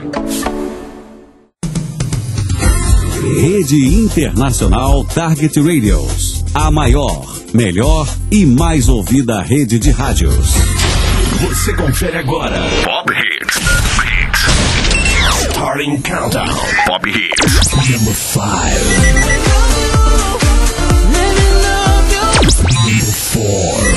Rede Internacional Target Radios. A maior, melhor e mais ouvida rede de rádios. Você confere agora Pop Hits. Starting Countdown. Pop Hits. Number 5. Number 4.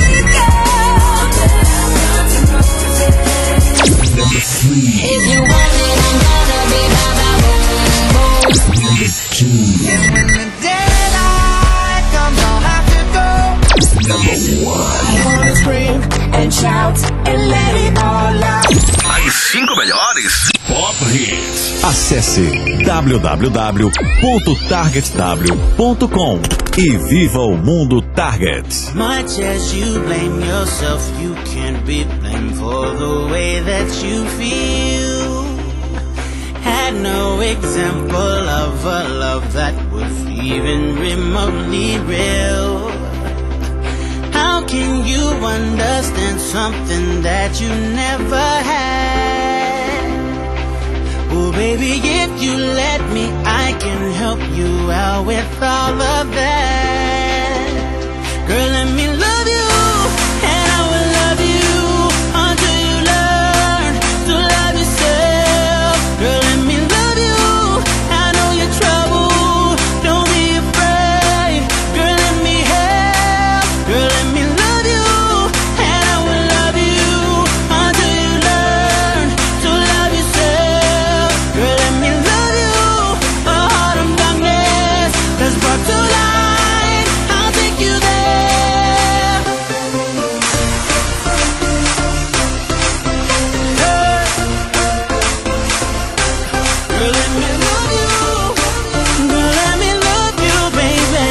Number 3. If you want it, I'm gonna be by my way. Number 2. When the daylight comes, I'll have to go. Number 1. I wanna scream and shout and let it all out. As 5 melhores Pop Hits. Acesse www.targetw.com e viva o mundo Target. Much as you blame yourself, you can't be blamed for the way that you feel. Had no example of a love that was even remotely real. How can you understand something that you never had? Oh baby, if you let me, I can help you out with all of that. Girl, let me love you, and I will love you until you learn to love yourself. Girl, let me love you, I know you're trouble, don't be afraid. Girl, let me help. Girl, let me love you, and I will love you until you learn to love yourself. Girl, let me love you, a heart of darkness that's brought to light. I'll take you there. Girl, let me love you. Girl, let me love you, baby.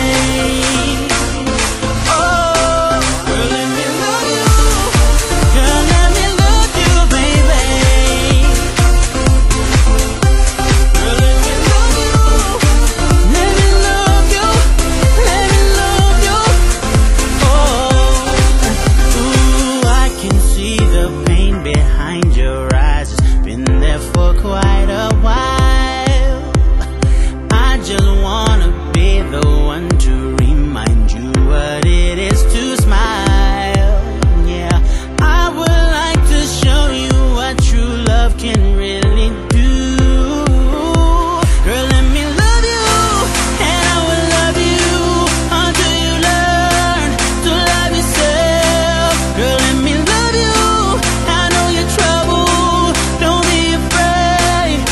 Oh, girl, let me love you. Girl, let me love you, baby. Girl, let me love you. Let me love you. Let me love you. Oh, ooh, I can see the pain behind your eyes. It's been there for quite a while. I just wanna be the one to remind you what it is to smile. Yeah, I would like to show you what true love can really do. Girl, let me love you, and I will love you until you learn to love yourself. Girl, let me love you, I know you're trouble, don't be afraid.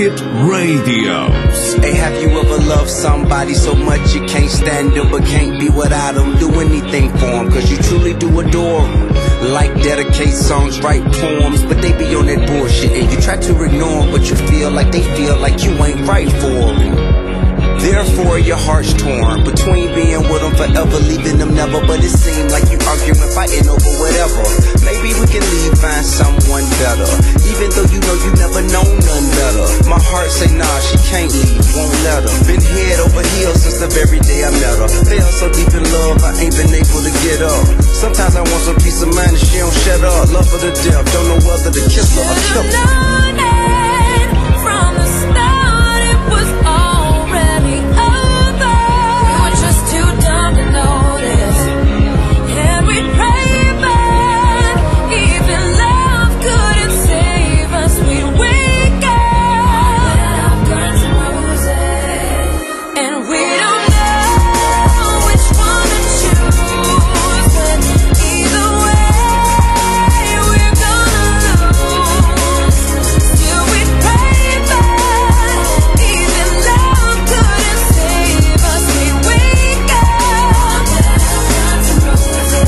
Hit Radios. Hey, have you ever loved somebody so much you can't stand them but can't be without them? Do anything for them cause you truly do adore them. Like dedicate songs, write poems, but they be on that bullshit and you try to ignore them, but you feel like they feel like you ain't right for them. Therefore your heart's torn between being with them forever, leaving them never. But it seems like you arguing, fighting over whatever. Maybe we can leave, find someone better, even though you know you never known none better. My heart say nah, she can't leave, won't let her. Been head over heels since the very day I met her. Fell so deep in love, I ain't been able to get up. Sometimes I want some peace of mind and she don't shut up. Love her to death, don't know whether to kiss her or kill her. From the start it was already over. We were just too dumb to notice, and we prayed, but even love couldn't save us. We'd wake up, guns and roses, and we don't know which one to choose. But either way, we're gonna lose. Still we pray, but even love couldn't save us. We wake up, guns and roses.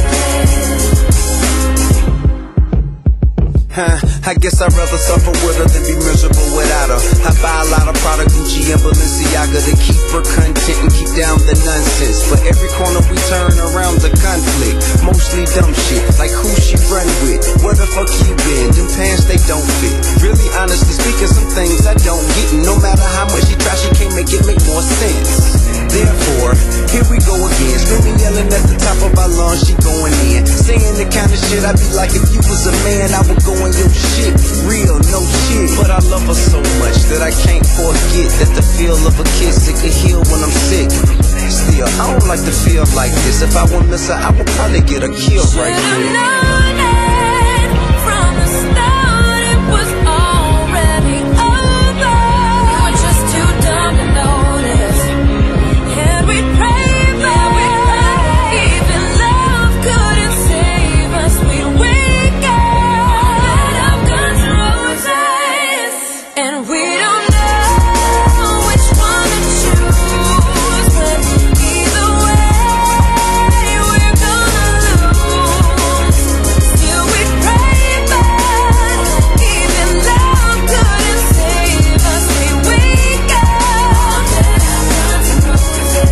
I guess I'd rather suffer with her than be miserable without her. I buy a lot of Prada, Gucci, and Balenciaga to keep her content and keep down the nonsense. But every corner we turn around's a conflict, mostly dumb shit, like who she run with, where the fuck you been, them pants they don't fit. Really honestly speaking, some things I don't get, and no matter how much she tries, she can't make it make more sense. Therefore, here we go again, screaming, yelling at the top of our lungs, she going in, saying the kind of shit I'd be like, if you was a man, I would go in your shit, real, no shit. But I love her so much that I can't forget that the feel of a kiss, it could heal when I'm sick. Still, I don't like to feel like this. If I would miss her, I would probably get a kill right Should've here. known it from the start, it was already over. We were just too dumb to notice, and we prayed, but even love couldn't save us. We'd wake up, guns and roses, and we don't know which one to choose. But either way, we're gonna lose. Still we pray, but even love couldn't save us. We wake up, guns and roses.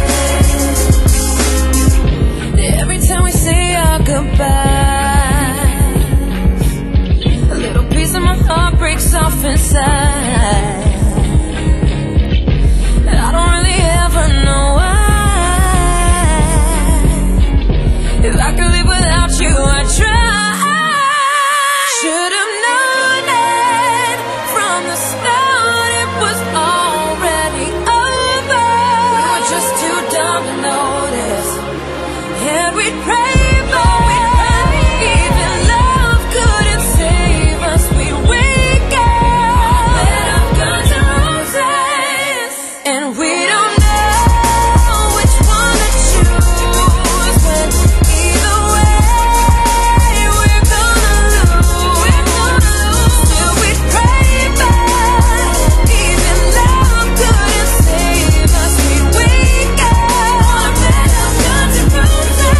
Every time we say our goodbyes, a little piece of my heart breaks off inside. I don't really ever know why. If I could live without you, I'd try. Should've known it from the start, it was already over. We were just too dumb to notice, and we prayed, but even love couldn't save us. We'd wake up, guns and roses, and we don't know which one to choose. But either way, we're gonna lose. Still we pray, but even love couldn't save us. We'd wake up, guns and roses.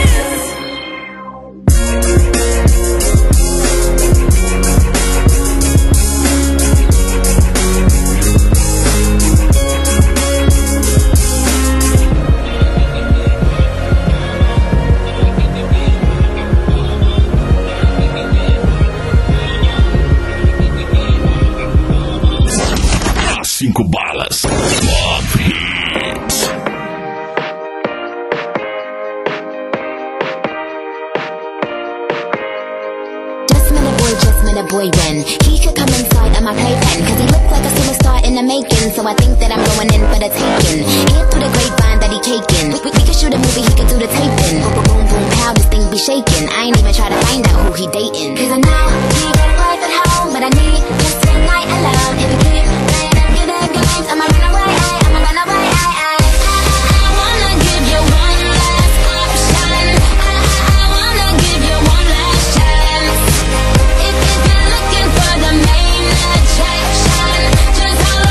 As 5 balas. Top Hits. Just met a boy when he could come inside of my playpen, cause he looked like a superstar in the making. So I think that I'm going in for the taking. Hear through the grapevine that he caking. We could shoot a movie, he could do the taping. Boom, boom, boom, boom, pow, this thing be shaking. I ain't even try to find out who he dating, cause I know he got a life at home, but I need just a night alone. If you keep playing them good games, I'ma run away, I'ma run away. I wanna give you one last option. I wanna give you one last chance. If you're looking for the main attraction, just hold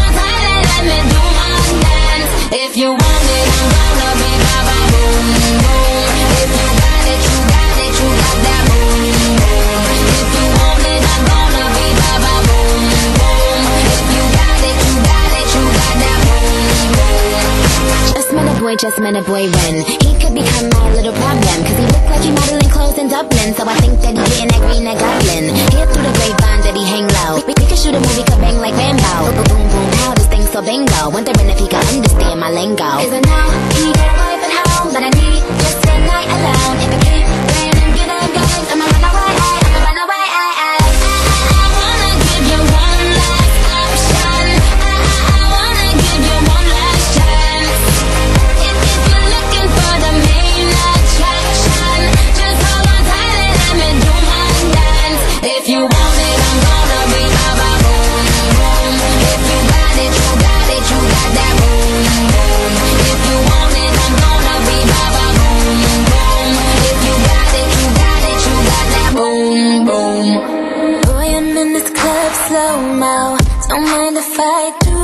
boy just met a boy when he could become my little problem, cause he looked like he modeling clothes in Dublin. So I think that he getting that green, that goblin. Hear through the grapevine that he hang low. We could shoot a movie, could bang like Rambo. Boom, boom, pow, this thing so bingo. Wondering if he could understand my lingo. Cause I know he got a wife at home, but I need just a night alone. If I keep playing and get on games, I'ma run away, I'ma run away. I wanna give you one last option. I wanna give you one last chance. If you're looking for the main attraction, just hold on tight and let me do my dance. If you want it, I'm gonna be ba-ba boom, boom. If you got it, you got it, you got that boom, boom. If you want it, I'm gonna be ba-ba boom, boom. If you got it, you got it, you got that boom, boom. Boy, I'm in this club slow-mo, don't mind if I do.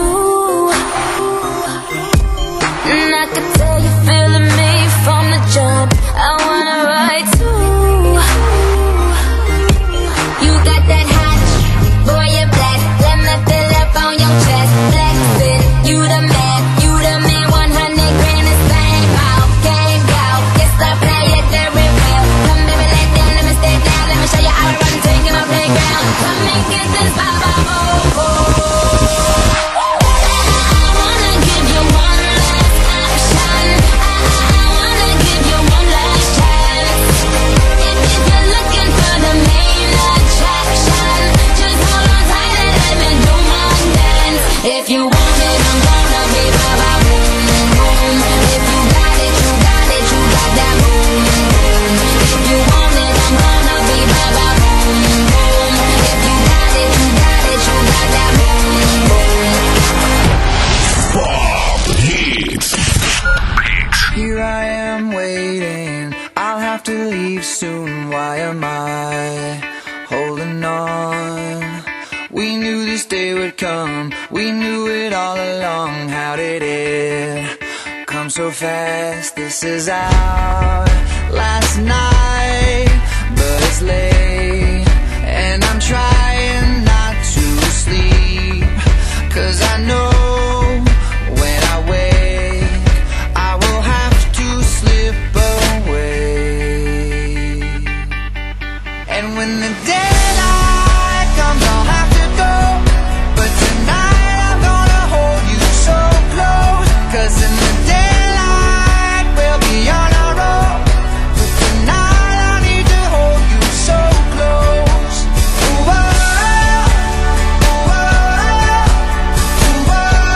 And I could tell you feeling me from the jump, I wanna ride too. You got that hot, boy, you're black. Let me fill up on your chest. Black fit, you the man, 100 grand is bang out, game out. Yes, I play it very well. Come baby, let me stay down. Let me show you how to run, take in my playground. Come and get this baba, oh, oh. I wanna give you one last option. I wanna give you one last chance. If you're looking for the main attraction, just hold on tight and let me do my dance. If you want it, I'm gonna be ba-ba boom, boom. If you got it, you got it, you got that boom, boom. If you want it, I'm gonna be ba-ba boom, boom. If you got it, you got it, you got that boom, boom. Bob Hits. Here I am waiting, I'll have to leave soon. Why am I holding on? We knew this day would come, we knew it all along. How did it come so fast? This is our last night, but it's late, and I'm trying not to sleep, cause I know when I wake I will have to slip away. And when the daylight comes I'll have to go, but tonight I'm gonna hold you so close, cause in the daylight we'll be on our own. But tonight I need to hold you so close. Ooh, oh, ooh, oh, ooh,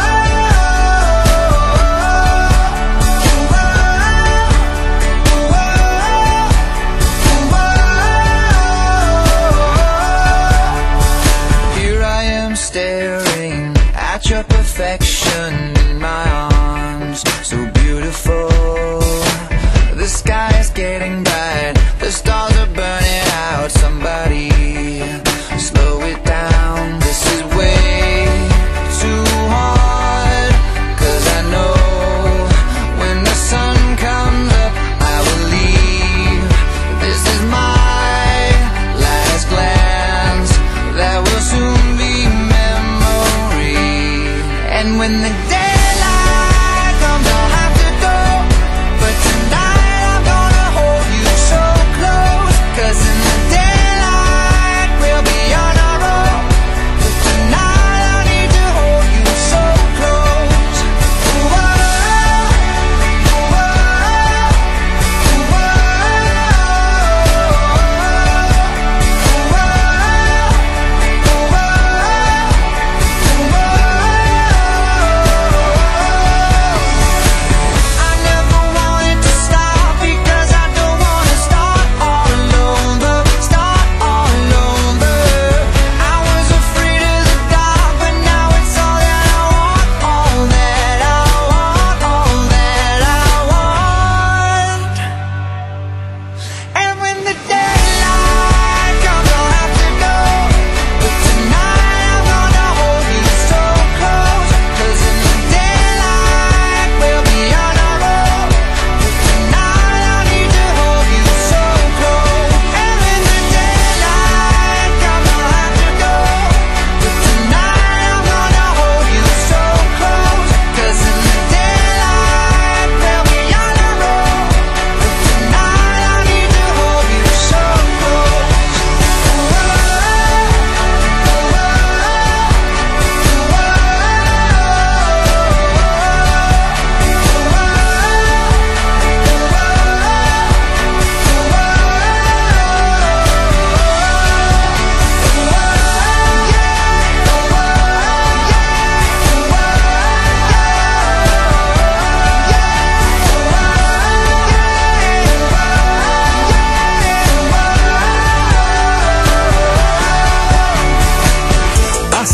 ooh, ooh, ooh, ooh. Here I am staring at your perfection in my arms, so beautiful. The sky is getting bright, the stars are burning out. Somebody slow it down, this is way too hard. Cause I know when the sun comes up I will leave. This is my last glance, that will soon be memory. And when the daylight comes I'll have to go, but tonight I'm gonna hold you so close, cause in the daylight we'll be on our own. But tonight I need to hold you so close. Ooh, oh, ooh, oh, ooh, oh, ooh, oh, ooh, oh.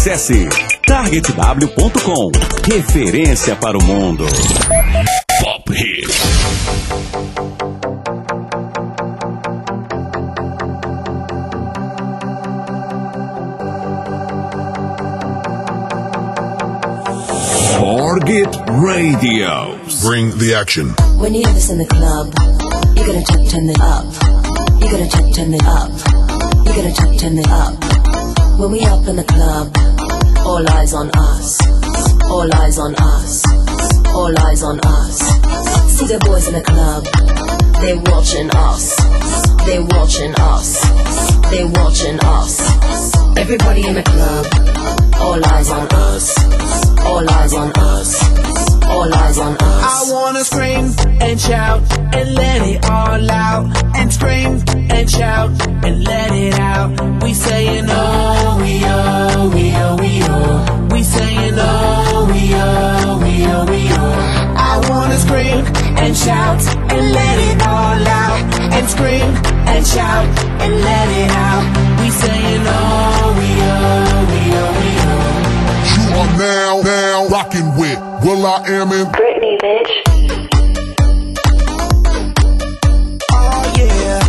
Acesse targetw.com. Referência para o mundo. Pop Hits. Target Radio. Bring the action. When you have this in the club, you gotta turn it up. You gotta turn it up. You gotta turn it up. When we up in the club, all eyes on us. All eyes on us. All eyes on us. See the boys in the club, they watching us. They watching us. They watching us. Everybody in the club, all eyes on us. All eyes on us. All eyes on us. I wanna scream and shout and let it all out. And scream and shout and let it out. We saying oh, we oh, we oh, we oh. We saying oh, we oh, we oh, we oh. I wanna scream and shout and let it all out. And scream and shout and let it out. We saying oh, we oh, we oh, we oh. You are now rocking with will.i.am in Britney, bitch. Oh yeah.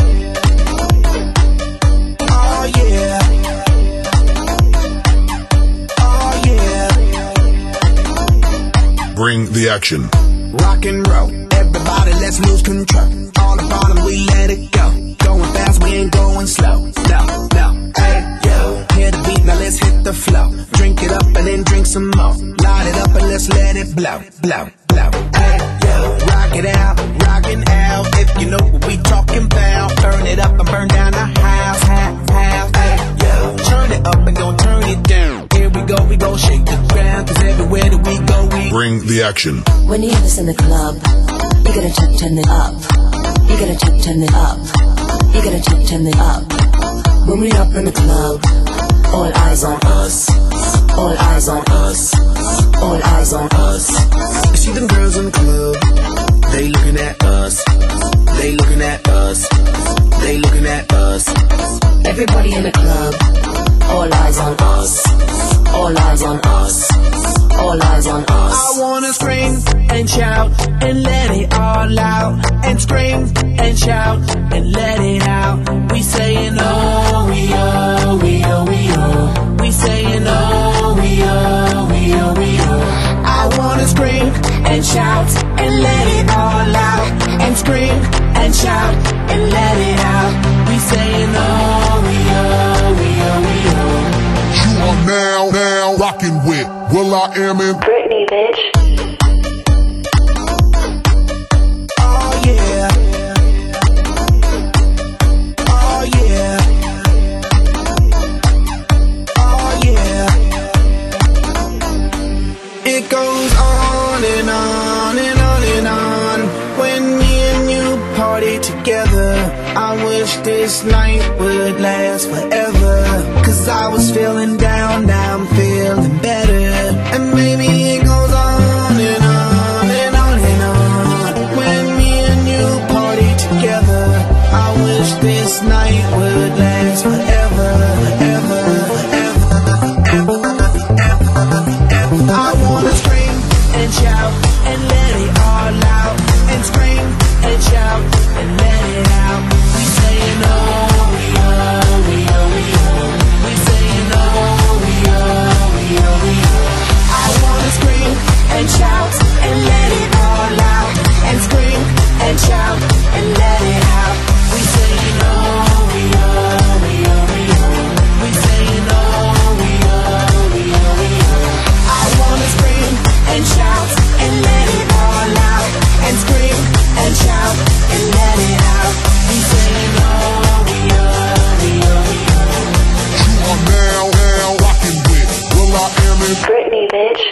Oh yeah. Oh yeah. Bring the action. Rock and roll, everybody let's lose control. All the bottom we let it go. Going fast, we ain't going slow. No, no, hey, yo. Hear the beat, now let's hit the flow. Drink it up and then drink some more. Light it up and let's let it blow, blow, blow. Hey, yo. Rock it out, rockin' out. If you know what we talking about. Burn it up and burn down the house, house. Hey, yo. Turn it up and don't turn it down. Here we go shake the ground. Cause everywhere that we go, we bring the action. When you have this in the club, you gotta turn it up. You gotta turn it up. You gotta turn it up. When we up in the club, all eyes on us. All eyes on us. All eyes on us. see them girls in the club. They looking at us. They looking at us. They looking at us. Everybody in the club. All eyes on us. All eyes on us. All eyes on us. I wanna scream and shout and let it all out. And scream and shout and let it out. We saying oh, we oh, we oh, we oh. We saying oh, we oh, we oh, we oh. I wanna scream and shout and let it all out. And scream and shout and let it out. We saying oh, we oh, we oh, we oh. You are now rocking with will.i.am in Britney, bitch. Oh yeah. Oh yeah. Oh yeah. It goes on and on and on and on. When me and you party together, I wish this night would last forever. Cause I was feeling down, now I'm feeling better. And maybe it goes on and on and on and on. When me and you party together, I wish this night would last forever, forever, forever, forever. I wanna scream and shout and let it all out. And scream and shout and let it out. We saying oh, we oh, we oh, we oh. We saying oh, we oh, we oh, we oh. I wanna scream and shout and let it all out. And scream and shout and let it out. We saying oh, we oh, we oh, we oh. We saying oh, we oh, we oh, we oh. I wanna scream and shout and let it all out. And scream and shout and let it out. We saying oh, we oh, we oh, we oh. You are now rocking with will.i.am in Britney, bitch.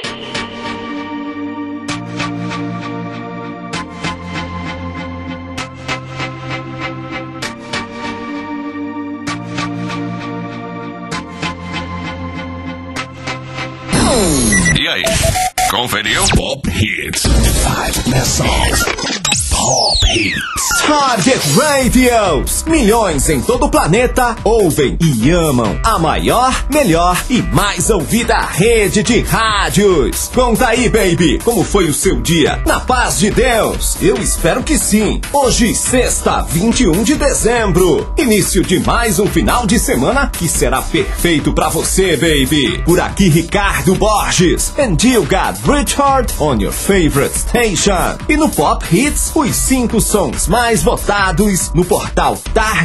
E aí, conferiu? Pop Hits. 5 Best Songs. Top Hits. Target Radios. Milhões em todo o planeta ouvem e amam a maior, melhor e mais ouvida rede de rádios. Conta aí, baby, como foi o seu dia? Na paz de Deus? Eu espero que sim. Hoje, sexta, 21 de dezembro. Início de mais um final de semana que será perfeito pra você, baby. Por aqui, Ricardo Borges. And you got Richard on your favorite station. E no Pop Hits, os 5 sons mais votados no portal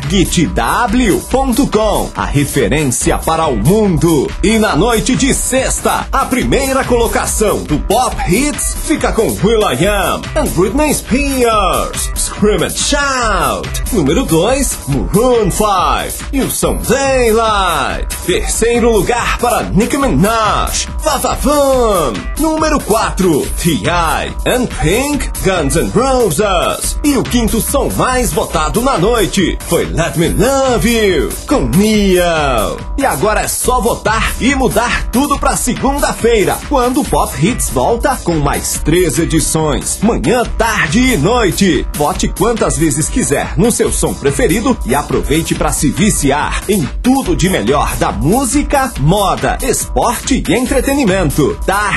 targetw.com, a referência para o mundo. E na noite de sexta, a primeira colocação do Pop Hits fica com will.i.am and Britney Spears, Scream and Shout. Número 2, Maroon 5 e o som Daylight. Terceiro lugar para Nicki Minaj, Va-Va-Vum. Número 4, T.I. and Pink, Guns N' Roses. E o quinto som mais votado na noite foi Let Me Love You, com Neo. E agora é só votar e mudar tudo pra segunda-feira, quando o Pop Hits volta com mais 3 edições, manhã, tarde e noite. Vote quantas vezes quiser no seu som preferido e aproveite pra se viciar em tudo de melhor da música, moda, esporte e entretenimento.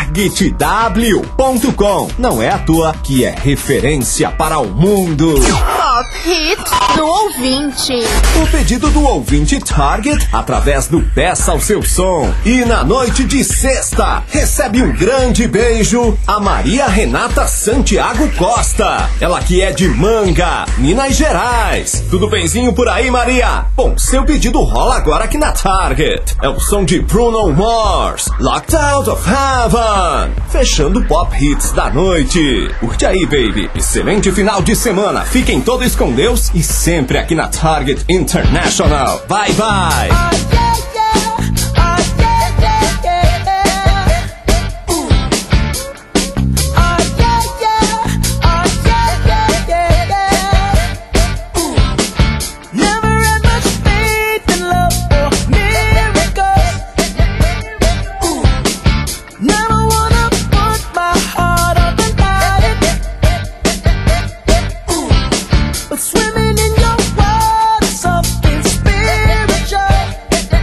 targetw.com. Não é à toa que é referência para o mundo. Pop Hits do ouvinte. O pedido do ouvinte Target através do Peça ao Seu Som. E na noite de sexta, recebe um grande beijo a Maria Renata Santiago Costa. Ela que é de Manga, Minas Gerais. Tudo benzinho por aí, Maria? Bom, seu pedido rola agora aqui na Target. É o som de Bruno Mars, Locked Out of Heaven. Fechando o Pop Hits da noite. Curte aí, baby. Excelente final de semana. Fiquem todos com Deus e sempre aqui na Target International. Bye, bye. Swimming in your world, something spiritual.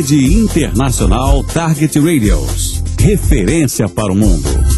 Rede Internacional Target Radios. Referência para o mundo.